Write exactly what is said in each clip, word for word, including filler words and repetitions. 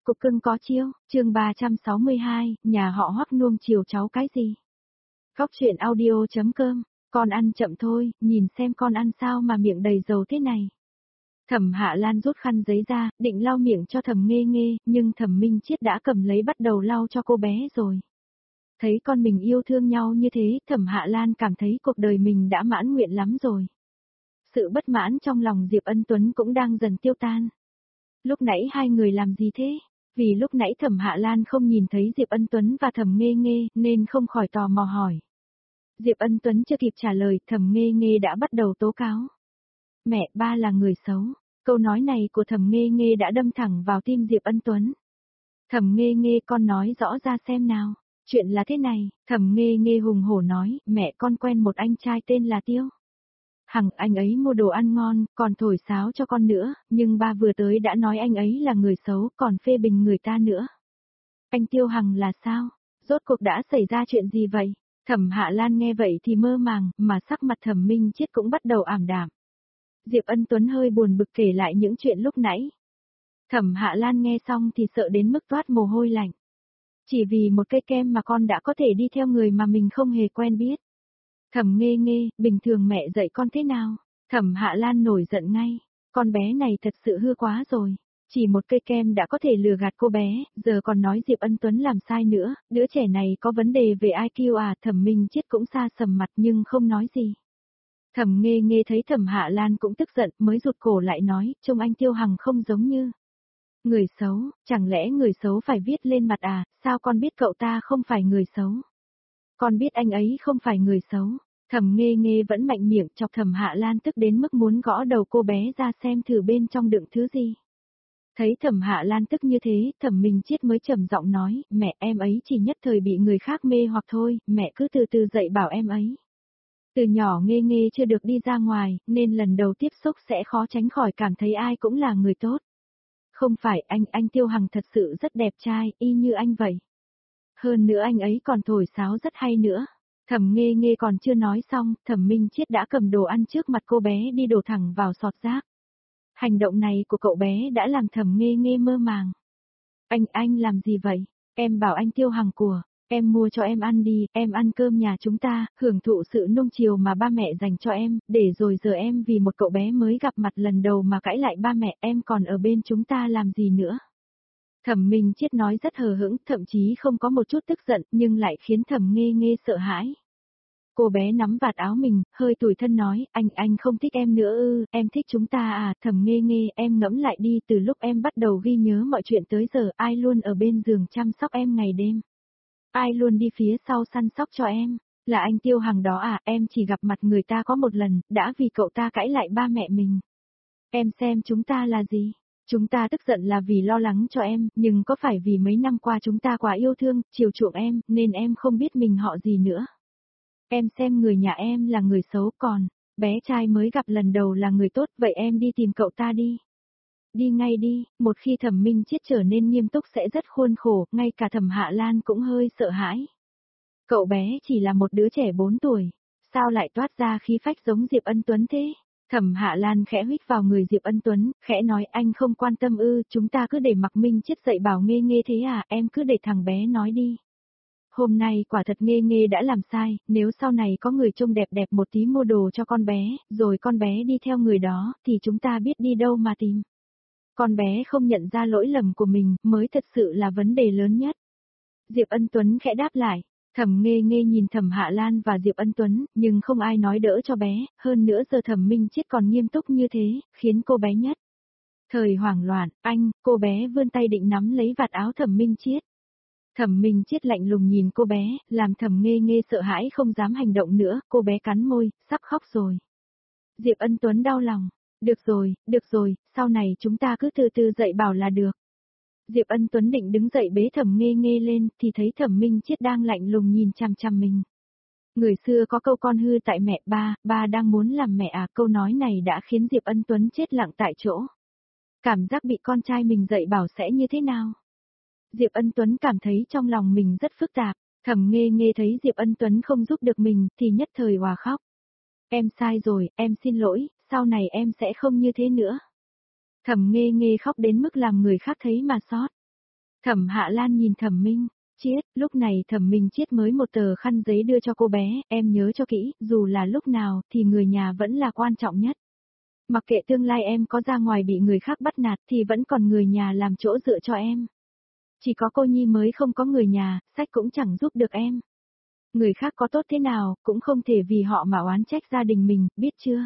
cục cưng có chiêu, chương ba trăm sáu mươi hai, nhà họ Hoắc nuông chiều cháu cái gì? Góc truyện audio.com, con ăn chậm thôi, nhìn xem con ăn sao mà miệng đầy dầu thế này. Thẩm Hạ Lan rút khăn giấy ra, định lau miệng cho Thẩm Nghê Nghê, nhưng Thẩm Minh Chiết đã cầm lấy bắt đầu lau cho cô bé rồi. Thấy con mình yêu thương nhau như thế, Thẩm Hạ Lan cảm thấy cuộc đời mình đã mãn nguyện lắm rồi. Sự bất mãn trong lòng Diệp Ân Tuấn cũng đang dần tiêu tan. Lúc nãy hai người làm gì thế? Vì lúc nãy Thẩm Hạ Lan không nhìn thấy Diệp Ân Tuấn và Thẩm Nghê Nghê nên không khỏi tò mò hỏi. Diệp Ân Tuấn chưa kịp trả lời, Thẩm Nghê Nghê đã bắt đầu tố cáo. Mẹ, ba là người xấu. Câu nói này của Thẩm Nghê Nghê đã đâm thẳng vào tim Diệp Ân Tuấn. Thẩm Nghê Nghê, con nói rõ ra xem nào. Chuyện là thế này, Thẩm Nghê Nghê hùng hổ nói, mẹ con quen một anh trai tên là Tiêu. Hằng anh ấy mua đồ ăn ngon, còn thổi sáo cho con nữa, nhưng ba vừa tới đã nói anh ấy là người xấu, còn phê bình người ta nữa. Anh Tiêu Hằng là sao? Rốt cuộc đã xảy ra chuyện gì vậy? Thẩm Hạ Lan nghe vậy thì mơ màng, mà sắc mặt Thẩm Minh Chiết cũng bắt đầu ảm đạm. Diệp Ân Tuấn hơi buồn bực kể lại những chuyện lúc nãy. Thẩm Hạ Lan nghe xong thì sợ đến mức toát mồ hôi lạnh. Chỉ vì một cây kem mà con đã có thể đi theo người mà mình không hề quen biết. Thẩm Nghê Nghê, bình thường mẹ dạy con thế nào? Thẩm Hạ Lan nổi giận ngay. Con bé này thật sự hư quá rồi. Chỉ một cây kem đã có thể lừa gạt cô bé, giờ còn nói Diệp Ân Tuấn làm sai nữa, đứa trẻ này có vấn đề về i kiu à? Thẩm Minh Chiết cũng xa sầm mặt nhưng không nói gì. Thẩm Nghê Nghê thấy Thẩm Hạ Lan cũng tức giận mới rụt cổ lại nói, trông anh Tiêu Hằng không giống như người xấu, chẳng lẽ người xấu phải viết lên mặt à? Sao con biết cậu ta không phải người xấu? Con biết anh ấy không phải người xấu. Thẩm Nghê Nghê vẫn mạnh miệng chọc Thẩm Hạ Lan tức đến mức muốn gõ đầu cô bé ra xem thử bên trong đựng thứ gì. Thấy Thẩm Hạ Lan tức như thế, Thẩm Minh Chiết mới trầm giọng nói, mẹ, em ấy chỉ nhất thời bị người khác mê hoặc thôi, mẹ cứ từ từ dạy bảo em ấy. Từ nhỏ Nghê Nghê chưa được đi ra ngoài, nên lần đầu tiếp xúc sẽ khó tránh khỏi cảm thấy ai cũng là người tốt. Không phải anh, anh Tiêu Hằng thật sự rất đẹp trai, y như anh vậy. Hơn nữa anh ấy còn thổi sáo rất hay nữa. Thẩm Nghê Nghê còn chưa nói xong, Thẩm Minh Chiết đã cầm đồ ăn trước mặt cô bé đi đổ thẳng vào sọt rác. Hành động này của cậu bé đã làm Thẩm Nghê Nghê mơ màng. Anh, anh làm gì vậy? Em bảo anh Tiêu Hằng của, em mua cho em ăn đi, em ăn cơm nhà chúng ta, hưởng thụ sự nuông chiều mà ba mẹ dành cho em, để rồi giờ em vì một cậu bé mới gặp mặt lần đầu mà cãi lại ba mẹ, em còn ở bên chúng ta làm gì nữa? Thẩm Minh Chiết nói rất hờ hững, thậm chí không có một chút tức giận, nhưng lại khiến Thẩm Nghê Nghê sợ hãi. Cô bé nắm vạt áo mình, hơi tủi thân nói, anh, anh không thích em nữa ư, em thích chúng ta à? Thẩm Nghê Nghê, em ngẫm lại đi, từ lúc em bắt đầu ghi nhớ mọi chuyện tới giờ, ai luôn ở bên giường chăm sóc em ngày đêm? Ai luôn đi phía sau săn sóc cho em? Là anh Tiêu Hằng đó à? Em chỉ gặp mặt người ta có một lần, đã vì cậu ta cãi lại ba mẹ mình. Em xem chúng ta là gì? Chúng ta tức giận là vì lo lắng cho em, nhưng có phải vì mấy năm qua chúng ta quá yêu thương, chiều chuộng em, nên em không biết mình họ gì nữa. Em xem người nhà em là người xấu, còn bé trai mới gặp lần đầu là người tốt, vậy em đi tìm cậu ta đi. Đi ngay đi, một khi Thẩm Minh Chiết trở nên nghiêm túc sẽ rất khuôn khổ, ngay cả Thẩm Hạ Lan cũng hơi sợ hãi. Cậu bé chỉ là một đứa trẻ bốn tuổi, sao lại toát ra khí phách giống Diệp Ân Tuấn thế? Thẩm Hạ Lan khẽ huých vào người Diệp Ân Tuấn, khẽ nói, anh không quan tâm ư, chúng ta cứ để mặc Minh Chiết dạy bảo Nghê Nghê thế à, em cứ để thằng bé nói đi. Hôm nay quả thật Nghê Nghê đã làm sai, nếu sau này có người trông đẹp đẹp một tí mua đồ cho con bé, rồi con bé đi theo người đó, thì chúng ta biết đi đâu mà tìm. Con bé không nhận ra lỗi lầm của mình, mới thật sự là vấn đề lớn nhất. Diệp Ân Tuấn khẽ đáp lại. Thẩm Nghê Nghê nhìn Thẩm Hạ Lan và Diệp Ân Tuấn, nhưng không ai nói đỡ cho bé, hơn nữa giờ Thẩm Minh Chiết còn nghiêm túc như thế, khiến cô bé nhất thời hoảng loạn, anh, cô bé vươn tay định nắm lấy vạt áo Thẩm Minh Chiết. Thẩm Minh Chiết lạnh lùng nhìn cô bé, làm Thẩm Nghê Nghê sợ hãi không dám hành động nữa, cô bé cắn môi, sắp khóc rồi. Diệp Ân Tuấn đau lòng, được rồi, được rồi, sau này chúng ta cứ từ từ dạy bảo là được. Diệp Ân Tuấn định đứng dậy bế Thẩm Nghê Nghê lên, thì thấy Thẩm Minh Chiết đang lạnh lùng nhìn chằm chằm mình. Người xưa có câu con hư tại mẹ ba, ba đang muốn làm mẹ à, câu nói này đã khiến Diệp Ân Tuấn chết lặng tại chỗ. Cảm giác bị con trai mình dạy bảo sẽ như thế nào? Diệp Ân Tuấn cảm thấy trong lòng mình rất phức tạp, Thẩm Nghê Nghê thấy Diệp Ân Tuấn không giúp được mình, thì nhất thời òa khóc. Em sai rồi, em xin lỗi, sau này em sẽ không như thế nữa. Thẩm Nghê Nghê khóc đến mức làm người khác thấy mà xót. Thẩm Hạ Lan nhìn Thẩm Minh Chiết, lúc này Thẩm Minh Chiết mới một tờ khăn giấy đưa cho cô bé, em nhớ cho kỹ, dù là lúc nào thì người nhà vẫn là quan trọng nhất. Mặc kệ tương lai em có ra ngoài bị người khác bắt nạt thì vẫn còn người nhà làm chỗ dựa cho em. Chỉ có cô Nhi mới không có người nhà, sách cũng chẳng giúp được em. Người khác có tốt thế nào, cũng không thể vì họ mà oán trách gia đình mình, biết chưa?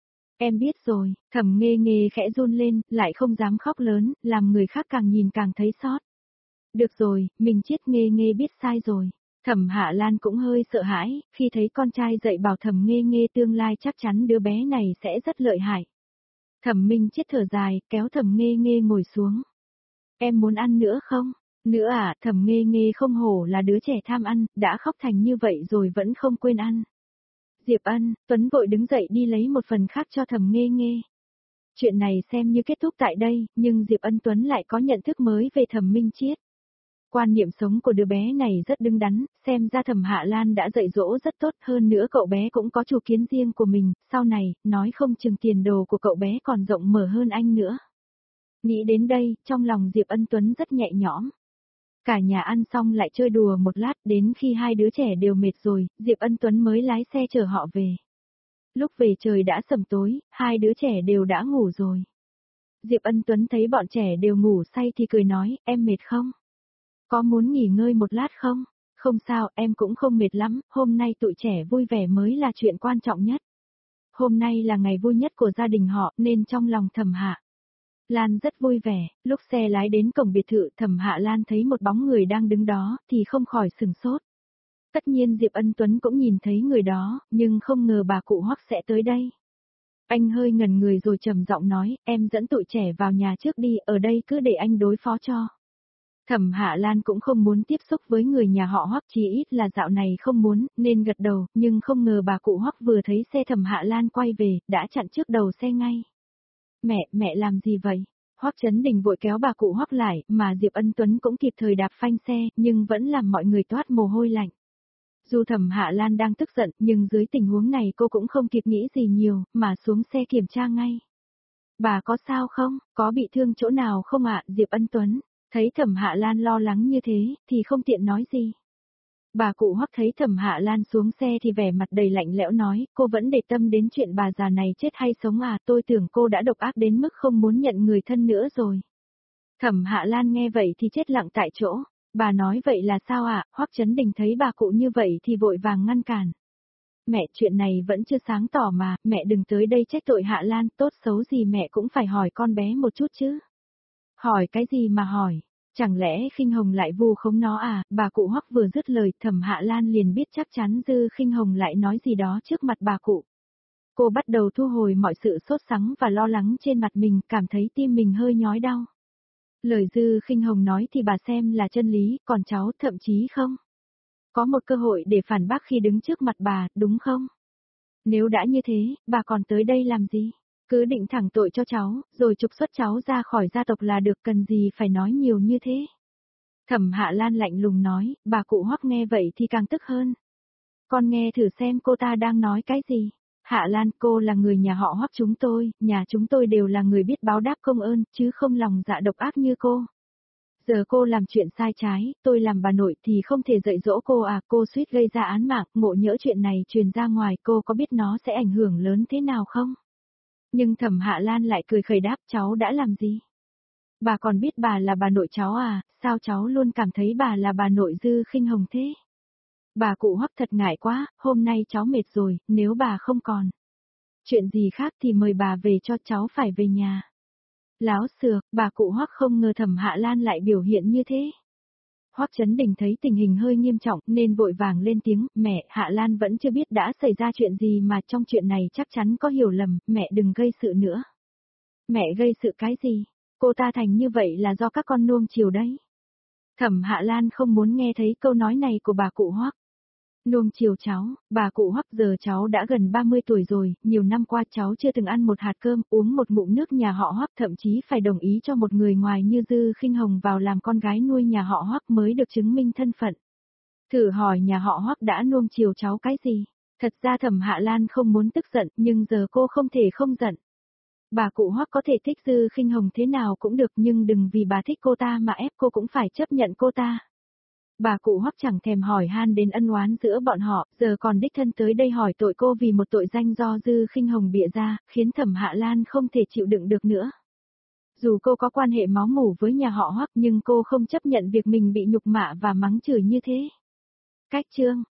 Em biết rồi, Thẩm Nghê Nghê khẽ run lên, lại không dám khóc lớn, làm người khác càng nhìn càng thấy xót. Được rồi, mình Chiết Nghê Nghê biết sai rồi. Thẩm Hạ Lan cũng hơi sợ hãi, khi thấy con trai dạy bảo Thẩm Nghê Nghê tương lai chắc chắn đứa bé này sẽ rất lợi hại. Thẩm Minh Chiết thở dài, kéo Thẩm Nghê Nghê ngồi xuống. Em muốn ăn nữa không? Nữa à, Thẩm Nghê Nghê không hổ là đứa trẻ tham ăn, đã khóc thành như vậy rồi vẫn không quên ăn. Diệp Ân, Tuấn vội đứng dậy đi lấy một phần khác cho Thẩm Nghê Nghê. Chuyện này xem như kết thúc tại đây, nhưng Diệp Ân Tuấn lại có nhận thức mới về Thẩm Minh Chiết. Quan niệm sống của đứa bé này rất đứng đắn, xem ra Thẩm Hạ Lan đã dạy dỗ rất tốt, hơn nữa cậu bé cũng có chủ kiến riêng của mình, sau này, nói không chừng tiền đồ của cậu bé còn rộng mở hơn anh nữa. Nghĩ đến đây, trong lòng Diệp Ân Tuấn rất nhẹ nhõm. Cả nhà ăn xong lại chơi đùa một lát, đến khi hai đứa trẻ đều mệt rồi, Diệp Ân Tuấn mới lái xe chở họ về. Lúc về trời đã sầm tối, hai đứa trẻ đều đã ngủ rồi. Diệp Ân Tuấn thấy bọn trẻ đều ngủ say thì cười nói, em mệt không? Có muốn nghỉ ngơi một lát không? Không sao, em cũng không mệt lắm, hôm nay tụi trẻ vui vẻ mới là chuyện quan trọng nhất. Hôm nay là ngày vui nhất của gia đình họ, nên trong lòng Thẩm Hạ Lan rất vui vẻ, lúc xe lái đến cổng biệt thự Thẩm Hạ Lan thấy một bóng người đang đứng đó, thì không khỏi sừng sốt. Tất nhiên Diệp Ân Tuấn cũng nhìn thấy người đó, nhưng không ngờ bà cụ Hoắc sẽ tới đây. Anh hơi ngẩn người rồi trầm giọng nói, em dẫn tụi trẻ vào nhà trước đi, ở đây cứ để anh đối phó cho. Thẩm Hạ Lan cũng không muốn tiếp xúc với người nhà họ Hoắc, chí ít là dạo này không muốn, nên gật đầu, nhưng không ngờ bà cụ Hoắc vừa thấy xe Thẩm Hạ Lan quay về, đã chặn trước đầu xe ngay. Mẹ, mẹ làm gì vậy? Hoắc Chấn Đình vội kéo bà cụ Hoắc lại, mà Diệp Ân Tuấn cũng kịp thời đạp phanh xe, nhưng vẫn làm mọi người toát mồ hôi lạnh. Dù Thẩm Hạ Lan đang tức giận, nhưng dưới tình huống này cô cũng không kịp nghĩ gì nhiều, mà xuống xe kiểm tra ngay. Bà có sao không? Có bị thương chỗ nào không ạ? Diệp Ân Tuấn thấy Thẩm Hạ Lan lo lắng như thế, thì không tiện nói gì. Bà cụ Hoắc thấy Thẩm Hạ Lan xuống xe thì vẻ mặt đầy lạnh lẽo nói, cô vẫn để tâm đến chuyện bà già này chết hay sống à, tôi tưởng cô đã độc ác đến mức không muốn nhận người thân nữa rồi. Thẩm Hạ Lan nghe vậy thì chết lặng tại chỗ, bà nói vậy là sao ạ? Hoắc Chấn Đình thấy bà cụ như vậy thì vội vàng ngăn cản. Mẹ, chuyện này vẫn chưa sáng tỏ mà, mẹ đừng tới đây trách tội Hạ Lan, tốt xấu gì mẹ cũng phải hỏi con bé một chút chứ. Hỏi cái gì mà hỏi? Chẳng lẽ Khinh Hồng lại vu khống nó à? Bà cụ Hoắc vừa dứt lời, Thẩm Hạ Lan liền biết chắc chắn Dư Khinh Hồng lại nói gì đó trước mặt bà cụ. Cô bắt đầu thu hồi mọi sự sốt sắng và lo lắng trên mặt mình, cảm thấy tim mình hơi nhói đau. Lời Dư Khinh Hồng nói thì bà xem là chân lý, còn cháu thậm chí không có một cơ hội để phản bác khi đứng trước mặt bà, đúng không? Nếu đã như thế, bà còn tới đây làm gì? Cứ định thẳng tội cho cháu, rồi trục xuất cháu ra khỏi gia tộc là được, cần gì phải nói nhiều như thế. Thẩm Hạ Lan lạnh lùng nói, bà cụ Hoắc nghe vậy thì càng tức hơn. Con nghe thử xem cô ta đang nói cái gì. Hạ Lan, cô là người nhà họ Hoắc chúng tôi, nhà chúng tôi đều là người biết báo đáp công ơn, chứ không lòng dạ độc ác như cô. Giờ cô làm chuyện sai trái, tôi làm bà nội thì không thể dạy dỗ cô à, cô suýt gây ra án mạng, ngộ nhỡ chuyện này truyền ra ngoài, cô có biết nó sẽ ảnh hưởng lớn thế nào không? Nhưng Thẩm Hạ Lan lại cười khẩy đáp, cháu đã làm gì? Bà còn biết bà là bà nội cháu à, sao cháu luôn cảm thấy bà là bà nội Dư Khinh Hồng thế? Bà cụ Hoắc thật ngại quá, hôm nay cháu mệt rồi, nếu bà không còn chuyện gì khác thì mời bà về cho cháu phải về nhà. Láo xược, bà cụ Hoắc không ngờ Thẩm Hạ Lan lại biểu hiện như thế. Hoắc Chấn Đình thấy tình hình hơi nghiêm trọng nên vội vàng lên tiếng, mẹ, Hạ Lan vẫn chưa biết đã xảy ra chuyện gì mà trong chuyện này chắc chắn có hiểu lầm, mẹ đừng gây sự nữa. Mẹ gây sự cái gì? Cô ta thành như vậy là do các con nuông chiều đấy. Thẩm Hạ Lan không muốn nghe thấy câu nói này của bà cụ Hoắc. Nuông chiều cháu, bà cụ Hoắc, giờ cháu đã gần ba mươi tuổi rồi, nhiều năm qua cháu chưa từng ăn một hạt cơm, uống một ngụm nước nhà họ Hoắc, thậm chí phải đồng ý cho một người ngoài như Dư Khinh Hồng vào làm con gái nuôi nhà họ Hoắc mới được chứng minh thân phận. Thử hỏi nhà họ Hoắc đã nuông chiều cháu cái gì? Thật ra Thẩm Hạ Lan không muốn tức giận, nhưng giờ cô không thể không giận. Bà cụ Hoắc có thể thích Dư Khinh Hồng thế nào cũng được nhưng đừng vì bà thích cô ta mà ép cô cũng phải chấp nhận cô ta. Bà cụ Hoắc chẳng thèm hỏi han đến ân oán giữa bọn họ, giờ còn đích thân tới đây hỏi tội cô vì một tội danh do Dư Khinh Hồng bịa ra, khiến Thẩm Hạ Lan không thể chịu đựng được nữa. Dù cô có quan hệ máu mủ với nhà họ Hoắc nhưng cô không chấp nhận việc mình bị nhục mạ và mắng chửi như thế. Cách chương